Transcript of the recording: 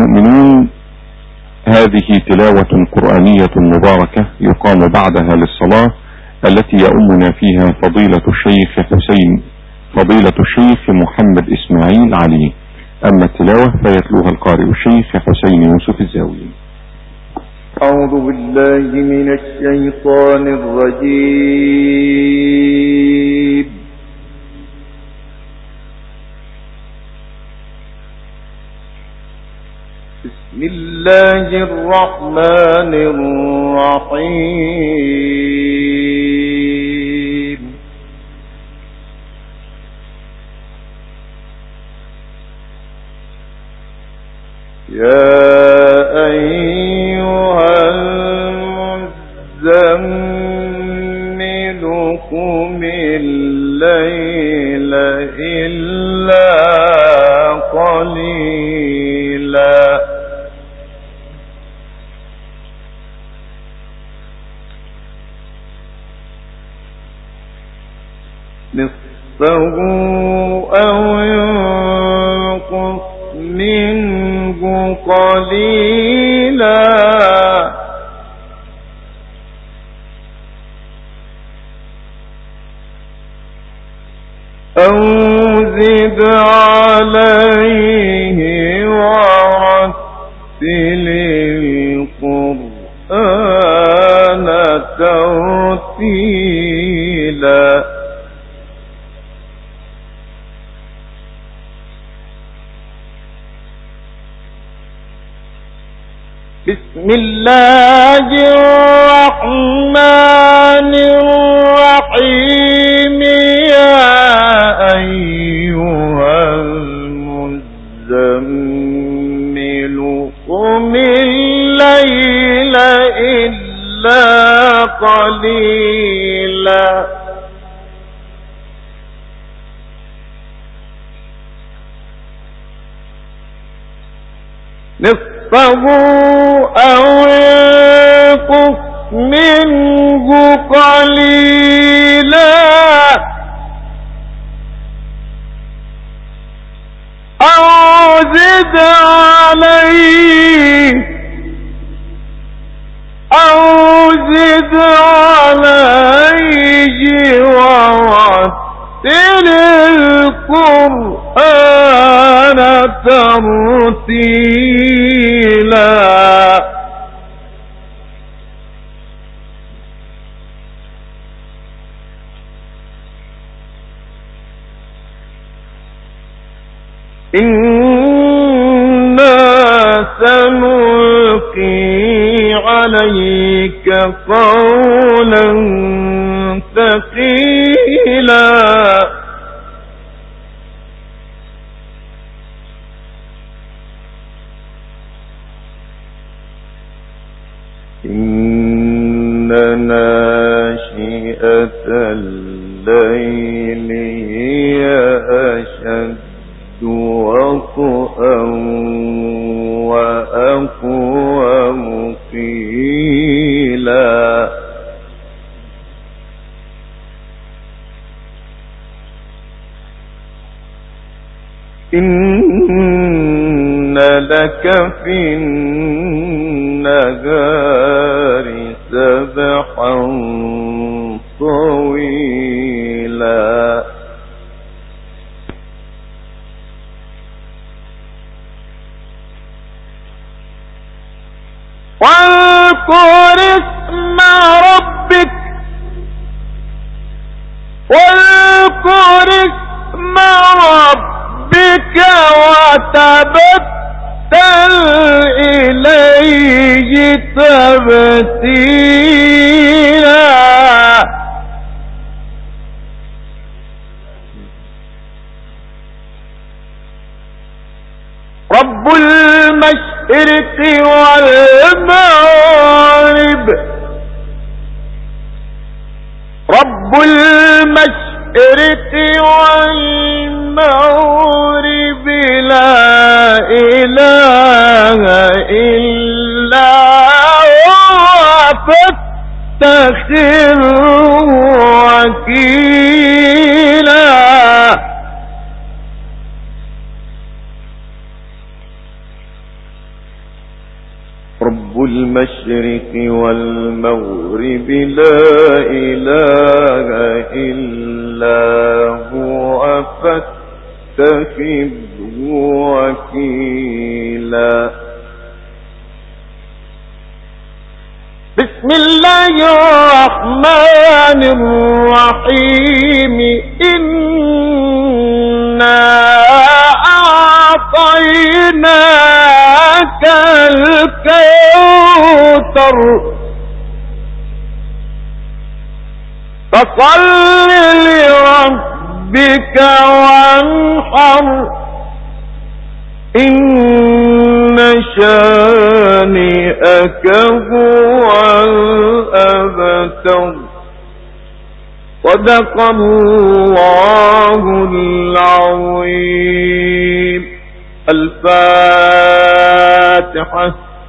المؤمنون، هذه تلاوة قرآنية مباركة يقام بعدها للصلاة التي يؤمنا فيها فضيلة الشيخ محمد إسماعيل علي. أما التلاوة فيتلوها القارئ الشيخ حسين يوسف الزاوي. أعوذ بالله من الشيطان الرجيم. بسم الله الرحمن الرحيم. يا أيها المزمل قم الليل إلا قليلا نصفه أو ينقص منه قليلا أو زد عليه ورتل القرآن ترتيلا. بسم الله الرحمن الرحيم. يا أيها المزمل قم الليل إلا قليلا نصفه أو ينقص منه قليلا أو زد عليه ورتل القرآن ترتيلا. إنا سنلقي عليك قولا ثقيلا. إن ناشئة الليل هي أشد وطئا وأقوم قيلا. إن لك في النهار سبحا طويلا. واذكر اسم ربك وتبتل إليه تبتيلا. رب المشرق والمغرب لا إله إلا هو فاتخذه وكيلا. رب المشرق والمغرب لا إله إلا هو فاتخذه وكيلا. بسم الله الرحمن الرحيم. إنا أعطيناك الكوثر فصل لربك وانحر إن شانئك هو الأبتر. صدق الله العظيم. الفاتحة.